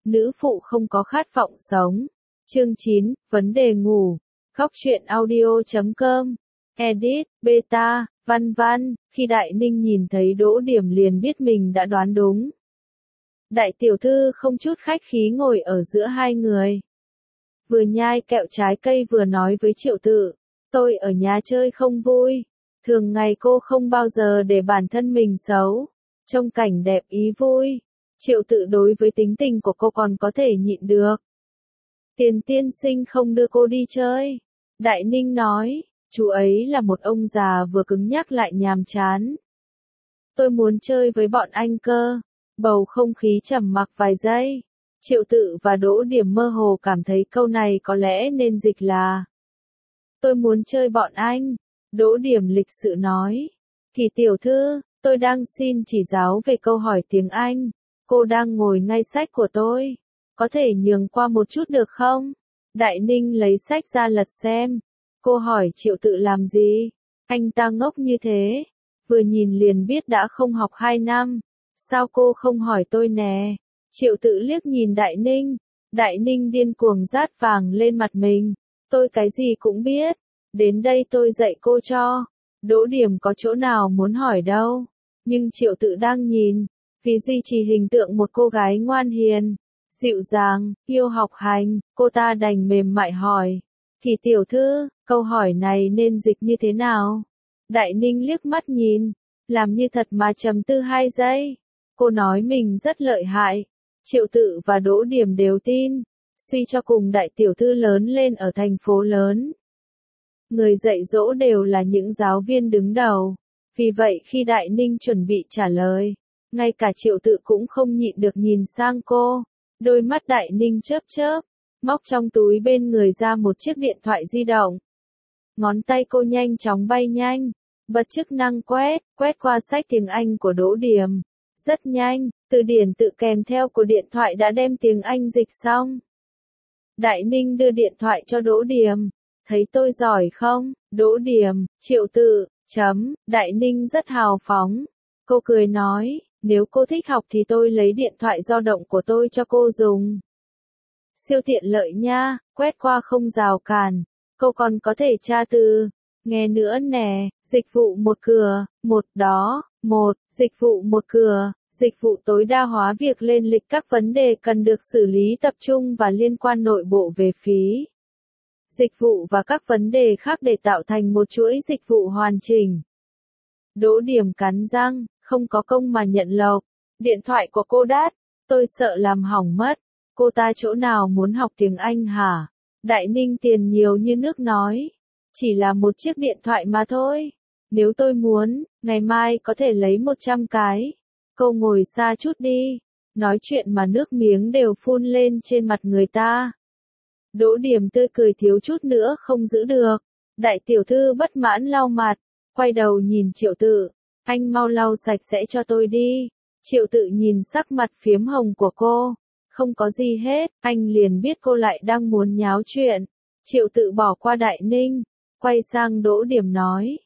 nữ phụ không có khát vọng sống. Chương 9, vấn đề ngủ. Khóc chuyện audio.com. Edit, beta, văn văn. Khi Đại Ninh nhìn thấy Đỗ Điểm liền biết mình đã đoán đúng. Đại tiểu thư không chút khách khí ngồi ở giữa hai người. Vừa nhai kẹo trái cây vừa nói với Triệu Tự. Tôi ở nhà chơi không vui. Thường ngày cô không bao giờ để bản thân mình xấu. Trông cảnh đẹp ý vui. Triệu Tự đối với tính tình của cô còn có thể nhịn được. Tiền tiên sinh không đưa cô đi chơi. Đại Ninh nói, chú ấy là một ông già vừa cứng nhắc lại nhàm chán. Tôi muốn chơi với bọn anh cơ. Bầu không khí trầm mặc vài giây. Triệu Tự và Đỗ Điểm mơ hồ cảm thấy câu này có lẽ nên dịch là tôi muốn chơi bọn anh. Đỗ Điểm lịch sự nói. Kỳ tiểu thư, tôi đang xin chỉ giáo về câu hỏi tiếng Anh. Cô đang ngồi ngay sách của tôi. Có thể nhường qua một chút được không? Đại Ninh lấy sách ra lật xem. Cô hỏi Triệu Tự làm gì? Anh ta ngốc như thế. Vừa nhìn liền biết đã không học 2 năm. Sao cô không hỏi tôi nè? Triệu Tự liếc nhìn Đại Ninh. Đại Ninh điên cuồng rát vàng lên mặt mình. Tôi cái gì cũng biết. Đến đây tôi dạy cô cho. Đỗ Điểm có chỗ nào muốn hỏi đâu. Nhưng Triệu Tự đang nhìn. Vì duy trì hình tượng một cô gái ngoan hiền, dịu dàng, yêu học hành, cô ta đành mềm mại hỏi. Kỳ tiểu thư, câu hỏi này nên dịch như thế nào? Đại Ninh liếc mắt nhìn, làm như thật mà trầm tư 2 giây. Cô nói mình rất lợi hại. Triệu Tự và Đỗ Điểm đều tin. Suy cho cùng đại tiểu thư lớn lên ở thành phố lớn. Người dạy dỗ đều là những giáo viên đứng đầu. Vì vậy khi Đại Ninh chuẩn bị trả lời, ngay cả Triệu Tự cũng không nhịn được nhìn sang cô. Đôi mắt Đại Ninh chớp chớp, móc trong túi bên người ra một chiếc điện thoại di động. Ngón tay cô nhanh chóng bay nhanh, bật chức năng quét qua sách tiếng Anh của Đỗ Điểm. Rất nhanh, từ điển tự kèm theo của điện thoại đã đem tiếng Anh dịch xong. Đại Ninh đưa điện thoại cho Đỗ Điểm. Thấy tôi giỏi không? Đỗ Điểm, Triệu Tự, Đại Ninh rất hào phóng. Cô cười nói, nếu cô thích học thì tôi lấy điện thoại di động của tôi cho cô dùng. Siêu tiện lợi nha, quét qua không rào cản. Cô còn có thể tra từ. Nghe nữa nè, dịch vụ một cửa, dịch vụ một cửa, dịch vụ tối đa hóa việc lên lịch các vấn đề cần được xử lý tập trung và liên quan nội bộ về phí. Dịch vụ và các vấn đề khác để tạo thành một chuỗi dịch vụ hoàn chỉnh. Đỗ Điểm cắn răng, không có công mà nhận lộc. Điện thoại của cô đắt, tôi sợ làm hỏng mất. Cô ta chỗ nào muốn học tiếng Anh hả? Đại Ninh tiền nhiều như nước nói. Chỉ là một chiếc điện thoại mà thôi. Nếu tôi muốn, ngày mai có thể lấy 100 cái. Cô ngồi xa chút đi. Nói chuyện mà nước miếng đều phun lên trên mặt người ta. Đỗ Điểm tươi cười thiếu chút nữa không giữ được. Đại tiểu thư bất mãn lau mặt, quay đầu nhìn Triệu Tự. Anh mau lau sạch sẽ cho tôi đi. Triệu Tự nhìn sắc mặt phiếm hồng của cô. Không có gì hết, anh liền biết cô lại đang muốn nháo chuyện. Triệu Tự bỏ qua Đại Ninh, quay sang Đỗ Điểm nói.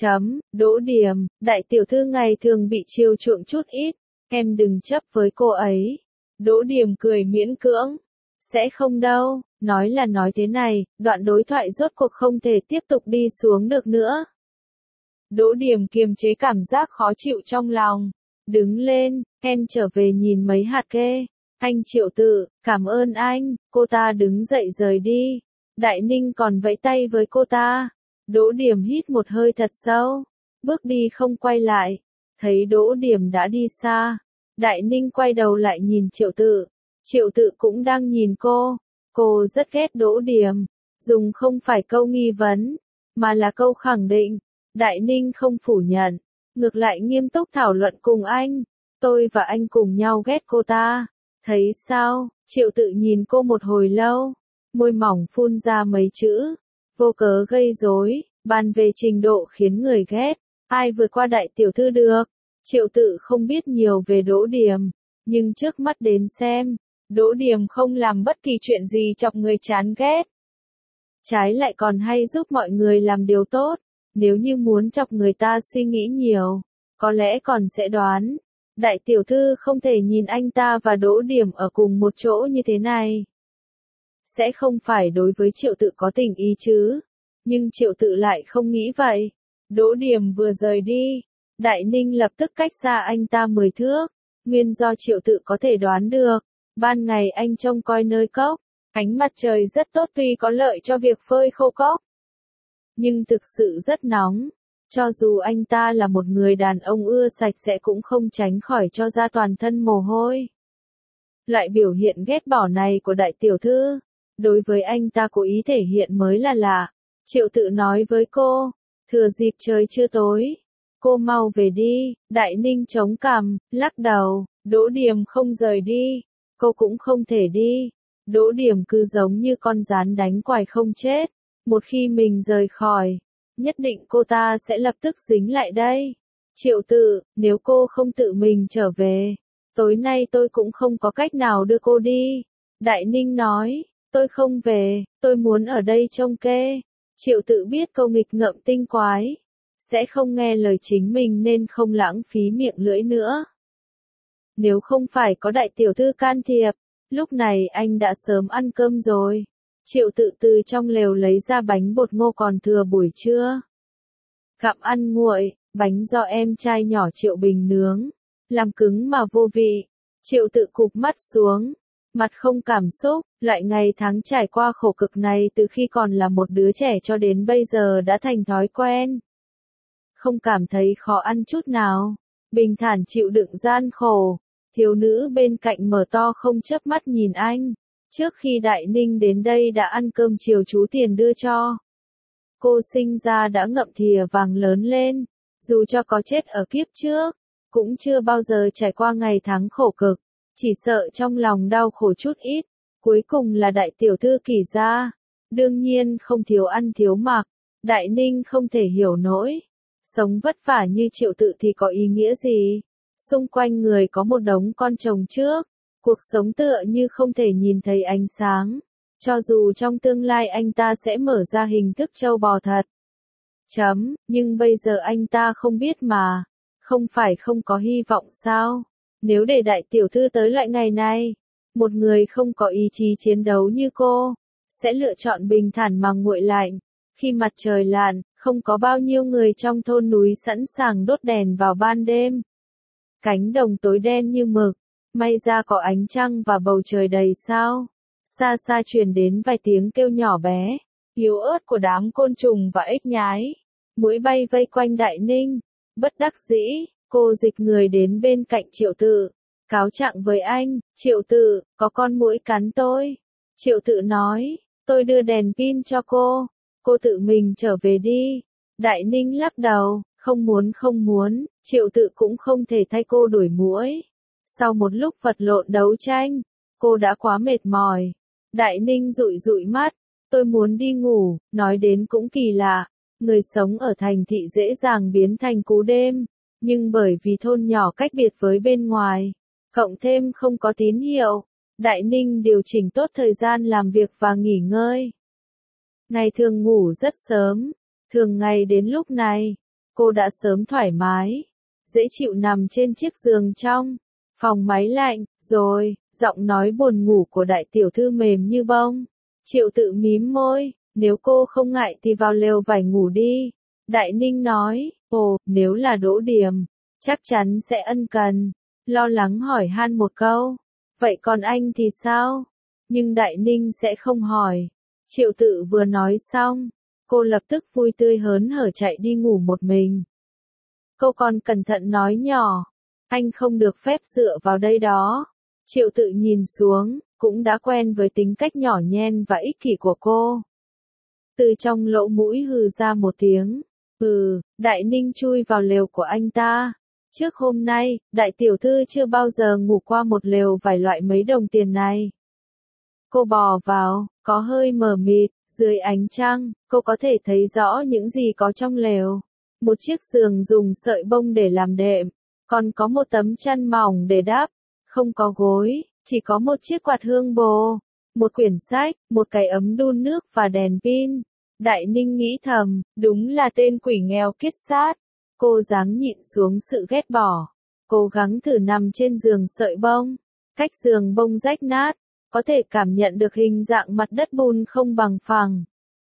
Đỗ Điểm, đại tiểu thư ngày thường bị chiều chuộng chút ít, em đừng chấp với cô ấy. Đỗ Điểm cười miễn cưỡng. Sẽ không đâu, nói là nói thế này, đoạn đối thoại rốt cuộc không thể tiếp tục đi xuống được nữa. Đỗ Điểm kiềm chế cảm giác khó chịu trong lòng. Đứng lên, em trở về nhìn mấy hạt kê. Anh Triệu Tự, cảm ơn anh. Cô ta đứng dậy rời đi. Đại Ninh còn vẫy tay với cô ta. Đỗ Điểm hít một hơi thật sâu, bước đi không quay lại. Thấy Đỗ Điểm đã đi xa, Đại Ninh quay đầu lại nhìn Triệu Tự. Triệu Tự cũng đang nhìn cô. Cô rất ghét Đỗ Điểm. Dùng không phải câu nghi vấn, mà là câu khẳng định. Đại Ninh không phủ nhận, ngược lại nghiêm túc thảo luận cùng anh. Tôi và anh cùng nhau ghét cô ta. Thấy sao? Triệu Tự nhìn cô một hồi lâu, môi mỏng phun ra mấy chữ. Vô cớ gây rối, bàn về trình độ khiến người ghét. Ai vượt qua đại tiểu thư được? Triệu Tự không biết nhiều về Đỗ Điểm, nhưng trước mắt đến xem, Đỗ Điểm không làm bất kỳ chuyện gì chọc người chán ghét. Trái lại còn hay giúp mọi người làm điều tốt. Nếu như muốn chọc người ta suy nghĩ nhiều, có lẽ còn sẽ đoán. Đại tiểu thư không thể nhìn anh ta và Đỗ Điểm ở cùng một chỗ như thế này. Sẽ không phải đối với Triệu Tự có tình ý chứ? Nhưng Triệu Tự lại không nghĩ vậy. Đỗ Điểm vừa rời đi, Đại Ninh lập tức cách xa anh ta 10 thước. Nguyên do Triệu Tự có thể đoán được, ban ngày anh trông coi nơi cốc, ánh mặt trời rất tốt tuy có lợi cho việc phơi khô cốc. Nhưng thực sự rất nóng. Cho dù anh ta là một người đàn ông ưa sạch sẽ cũng không tránh khỏi cho ra toàn thân mồ hôi. Loại biểu hiện ghét bỏ này của đại tiểu thư, đối với anh ta cố ý thể hiện mới là lạ. Triệu Tự nói với cô, thừa dịp trời chưa tối, cô mau về đi. Đại Ninh chống cằm, lắc đầu, Đỗ Điểm không rời đi, cô cũng không thể đi. Đỗ Điểm cứ giống như con gián đánh quài không chết, một khi mình rời khỏi, nhất định cô ta sẽ lập tức dính lại đây. Triệu Tự, nếu cô không tự mình trở về, tối nay tôi cũng không có cách nào đưa cô đi. Đại Ninh nói, tôi không về, tôi muốn ở đây trông kê. Triệu Tự biết câu nghịch ngợm tinh quái, sẽ không nghe lời chính mình nên không lãng phí miệng lưỡi nữa. Nếu không phải có đại tiểu thư can thiệp, lúc này anh đã sớm ăn cơm rồi. Triệu Tự từ trong lều lấy ra bánh bột ngô còn thừa buổi trưa. Gặm ăn nguội, bánh do em trai nhỏ Triệu Bình nướng, làm cứng mà vô vị. Triệu Tự cụp mắt xuống, mặt không cảm xúc, loại ngày tháng trải qua khổ cực này từ khi còn là một đứa trẻ cho đến bây giờ đã thành thói quen. Không cảm thấy khó ăn chút nào, bình thản chịu đựng gian khổ. Thiếu nữ bên cạnh mở to không chớp mắt nhìn anh. Trước khi Đại Ninh đến đây đã ăn cơm chiều chú Tiền đưa cho. Cô sinh ra đã ngậm thìa vàng lớn lên, dù cho có chết ở kiếp trước, cũng chưa bao giờ trải qua ngày tháng khổ cực, chỉ sợ trong lòng đau khổ chút ít. Cuối cùng là đại tiểu thư Kỷ gia, đương nhiên không thiếu ăn thiếu mặc. Đại Ninh không thể hiểu nổi, sống vất vả như Triệu Tự thì có ý nghĩa gì? Xung quanh người có một đống con chồng trước, cuộc sống tựa như không thể nhìn thấy ánh sáng. Cho dù trong tương lai anh ta sẽ mở ra hình thức trâu bò thật. Nhưng bây giờ anh ta không biết mà. Không phải không có hy vọng sao? Nếu để đại tiểu thư tới loại ngày này, một người không có ý chí chiến đấu như cô, sẽ lựa chọn bình thản mà nguội lạnh. Khi mặt trời lặn, không có bao nhiêu người trong thôn núi sẵn sàng đốt đèn vào ban đêm. Cánh đồng tối đen như mực, may ra có ánh trăng và bầu trời đầy sao. Xa xa truyền đến vài tiếng kêu nhỏ bé, yếu ớt của đám côn trùng và ếch nhái. Muỗi bay vây quanh Đại Ninh. Bất đắc dĩ, cô dịch người đến bên cạnh Triệu Tự, cáo trạng với anh. Triệu Tự, có con muỗi cắn tôi. Triệu Tự nói, tôi đưa đèn pin cho cô tự mình trở về đi. Đại Ninh lắc đầu, không muốn, Triệu Tự cũng không thể thay cô đuổi muỗi. Sau một lúc vật lộn đấu tranh, cô đã quá mệt mỏi. Đại Ninh dụi dụi mắt, tôi muốn đi ngủ. Nói đến cũng kỳ lạ, người sống ở thành thị dễ dàng biến thành cú đêm, nhưng bởi vì thôn nhỏ cách biệt với bên ngoài, cộng thêm không có tín hiệu, Đại Ninh điều chỉnh tốt thời gian làm việc và nghỉ ngơi. Ngày thường ngủ rất sớm, thường ngày đến lúc này, cô đã sớm thoải mái, dễ chịu nằm trên chiếc giường trong phòng máy lạnh, rồi, giọng nói buồn ngủ của đại tiểu thư mềm như bông. Triệu Tự mím môi, nếu cô không ngại thì vào lều vải ngủ đi. Đại Ninh nói, nếu là Đỗ Điểm, chắc chắn sẽ ân cần, lo lắng hỏi han một câu. Vậy còn anh thì sao? Nhưng Đại Ninh sẽ không hỏi. Triệu Tự vừa nói xong, cô lập tức vui tươi hớn hở chạy đi ngủ một mình. Cô còn cẩn thận nói nhỏ, anh không được phép dựa vào đây đó. Triệu Tự nhìn xuống, cũng đã quen với tính cách nhỏ nhen và ích kỷ của cô. Từ trong lỗ mũi hừ ra một tiếng. Đại Ninh chui vào lều của anh ta. Trước hôm nay, đại tiểu thư chưa bao giờ ngủ qua một lều vải loại mấy đồng tiền này. Cô bò vào, có hơi mờ mịt, dưới ánh trăng, cô có thể thấy rõ những gì có trong lều. Một chiếc giường dùng sợi bông để làm đệm, còn có một tấm chăn mỏng để đắp, không có gối, chỉ có một chiếc quạt hương bồ, một quyển sách, một cái ấm đun nước và đèn pin. Đại Ninh nghĩ thầm, đúng là tên quỷ nghèo kiết sát. Cô giáng nhịn xuống sự ghét bỏ. cố gắng thử nằm trên giường sợi bông. Cách giường bông rách nát, có thể cảm nhận được hình dạng mặt đất bùn không bằng phẳng.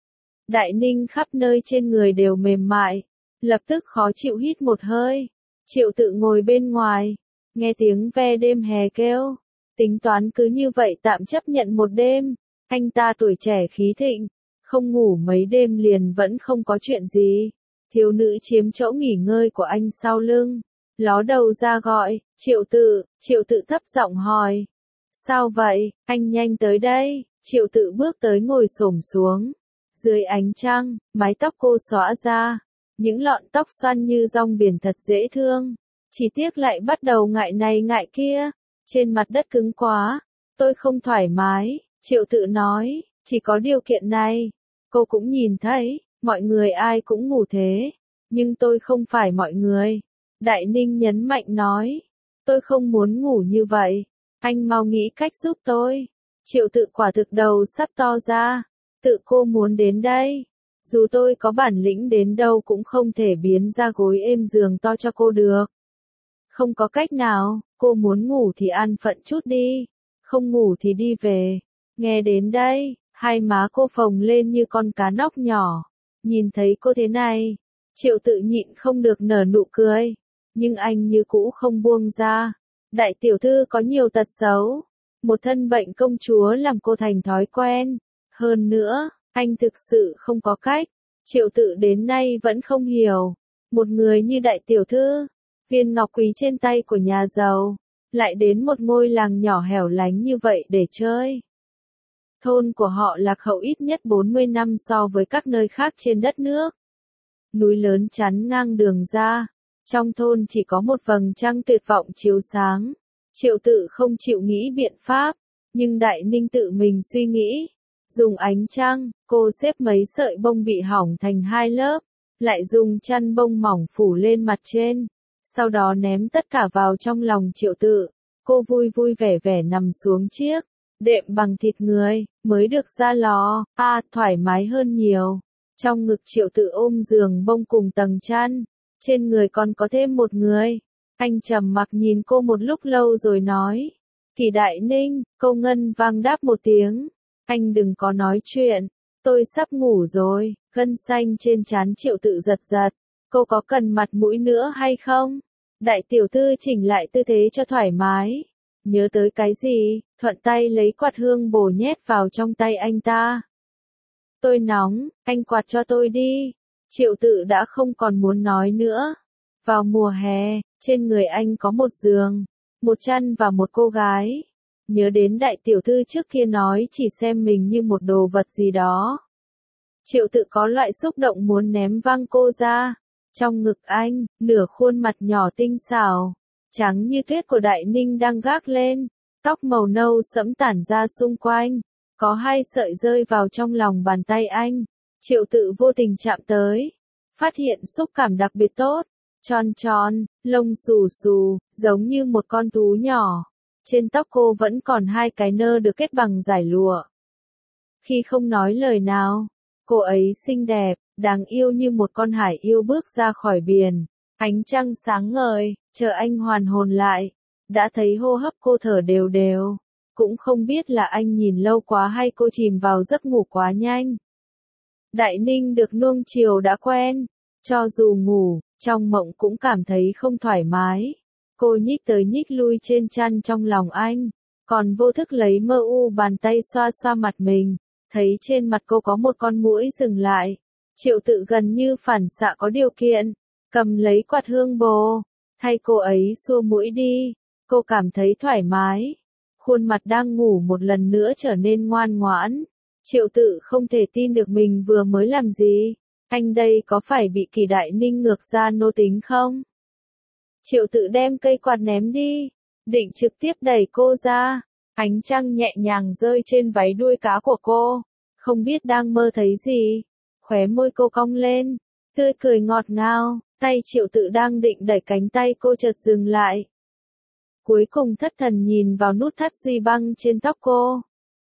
Đại Ninh khắp nơi trên người đều mềm mại, lập tức khó chịu hít một hơi. Triệu Tự ngồi bên ngoài, nghe tiếng ve đêm hè kêu, tính toán cứ như vậy tạm chấp nhận một đêm. Anh ta tuổi trẻ khí thịnh, không ngủ mấy đêm liền vẫn không có chuyện gì. Thiếu nữ chiếm chỗ nghỉ ngơi của anh sau lưng, ló đầu ra gọi, Triệu Tự thấp giọng hỏi. Sao vậy, anh nhanh tới đây. Triệu Tự bước tới ngồi xổm xuống. Dưới ánh trăng, mái tóc cô xõa ra, những lọn tóc xoăn như rong biển thật dễ thương. Chỉ tiếc lại bắt đầu ngại này ngại kia, trên mặt đất cứng quá, tôi không thoải mái. Triệu Tự nói, chỉ có điều kiện này. Cô cũng nhìn thấy, mọi người ai cũng ngủ thế, nhưng tôi không phải mọi người. Đại Ninh nhấn mạnh nói, tôi không muốn ngủ như vậy, anh mau nghĩ cách giúp tôi. Triệu Tự quả thực đầu sắp to ra, tự cô muốn đến đây. Dù tôi có bản lĩnh đến đâu cũng không thể biến ra gối êm giường to cho cô được. Không có cách nào, cô muốn ngủ thì an phận chút đi, không ngủ thì đi về. Nghe đến đây, hai má cô phồng lên như con cá nóc nhỏ. Nhìn thấy cô thế này, Triệu Tự nhịn không được nở nụ cười, nhưng anh như cũ không buông ra. Đại tiểu thư có nhiều tật xấu, một thân bệnh công chúa làm cô thành thói quen. Hơn nữa, anh thực sự không có cách. Triệu Tự đến nay vẫn không hiểu, một người như đại tiểu thư, viên ngọc quý trên tay của nhà giàu, lại đến một ngôi làng nhỏ hẻo lánh như vậy để chơi. Thôn của họ lạc hậu ít nhất 40 năm so với các nơi khác trên đất nước. Núi lớn chắn ngang đường ra, trong thôn chỉ có một vầng trăng tuyệt vọng chiếu sáng. Triệu Tự không chịu nghĩ biện pháp, nhưng Đại Ninh tự mình suy nghĩ. Dùng ánh trăng, cô xếp mấy sợi bông bị hỏng thành hai lớp, lại dùng chăn bông mỏng phủ lên mặt trên, sau đó ném tất cả vào trong lòng Triệu Tự. Cô vui vui vẻ vẻ nằm xuống chiếc đệm bằng thịt người, mới được ra lò, thoải mái hơn nhiều. Trong ngực Triệu Tự ôm giường bông cùng tầng chăn, trên người còn có thêm một người. Anh trầm mặc nhìn cô một lúc lâu rồi nói, Kỳ Đại Ninh. Cô ngân vang đáp một tiếng, anh đừng có nói chuyện, tôi sắp ngủ rồi. Gân xanh trên trán Triệu Tự giật giật, cô có cần mặt mũi nữa hay không? Đại tiểu thư chỉnh lại tư thế cho thoải mái. Nhớ tới cái gì, thuận tay lấy quạt hương bổ nhét vào trong tay anh ta. Tôi nóng, anh quạt cho tôi đi. Triệu Tự đã không còn muốn nói nữa. Vào mùa hè, trên người anh có một giường, một chăn và một cô gái. Nhớ đến đại tiểu thư trước kia nói chỉ xem mình như một đồ vật gì đó. Triệu Tự có loại xúc động muốn ném văng cô ra. Trong ngực anh, nửa khuôn mặt nhỏ tinh xảo, trắng như tuyết của Đại Ninh đang gác lên, tóc màu nâu sẫm tản ra xung quanh, có hai sợi rơi vào trong lòng bàn tay anh. Triệu Tự vô tình chạm tới, phát hiện xúc cảm đặc biệt tốt, tròn tròn, lông xù xù, giống như một con thú nhỏ. Trên tóc cô vẫn còn hai cái nơ được kết bằng dải lụa. Khi không nói lời nào, cô ấy xinh đẹp, đáng yêu như một con hải yêu bước ra khỏi biển. Ánh trăng sáng ngời, chờ anh hoàn hồn lại, đã thấy hô hấp cô thở đều đều. Cũng không biết là anh nhìn lâu quá hay cô chìm vào giấc ngủ quá nhanh. Đại Ninh được nuông chiều đã quen, cho dù ngủ, trong mộng cũng cảm thấy không thoải mái. Cô nhích tới nhích lui trên chăn trong lòng anh, còn vô thức lấy mơ u bàn tay xoa xoa mặt mình, thấy trên mặt cô có một con muỗi dừng lại. Triệu Tự gần như phản xạ có điều kiện, cầm lấy quạt hương bồ, thay cô ấy xua muỗi đi. Cô cảm thấy thoải mái, khuôn mặt đang ngủ một lần nữa trở nên ngoan ngoãn. Triệu Tự không thể tin được mình vừa mới làm gì. Anh đây có phải bị Kỳ Đại Ninh ngược ra nô tính không? Triệu Tự đem cây quạt ném đi, định trực tiếp đẩy cô ra. Ánh trăng nhẹ nhàng rơi trên váy đuôi cá của cô, không biết đang mơ thấy gì. Khóe môi cô cong lên, tươi cười ngọt ngào, tay Triệu Tự đang định đẩy cánh tay cô chợt dừng lại. Cuối cùng thất thần nhìn vào nút thắt duy băng trên tóc cô.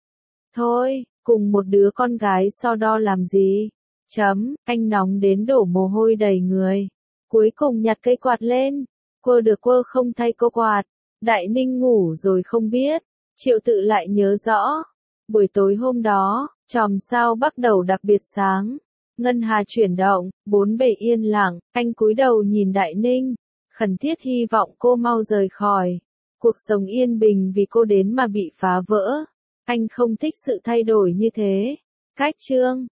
Thôi, cùng một đứa con gái so đo làm gì? Anh nóng đến đổ mồ hôi đầy người. Cuối cùng nhặt cây quạt lên, Quơ được quơ không thay cô quạt. Đại Ninh ngủ rồi không biết. Triệu Tự lại nhớ rõ. Buổi tối hôm đó, chòm sao bắt đầu đặc biệt sáng. Ngân hà chuyển động, bốn bề yên lặng, anh cúi đầu nhìn Đại Ninh, khẩn thiết hy vọng cô mau rời khỏi. Cuộc sống yên bình vì cô đến mà bị phá vỡ. Anh không thích sự thay đổi như thế. Cách chương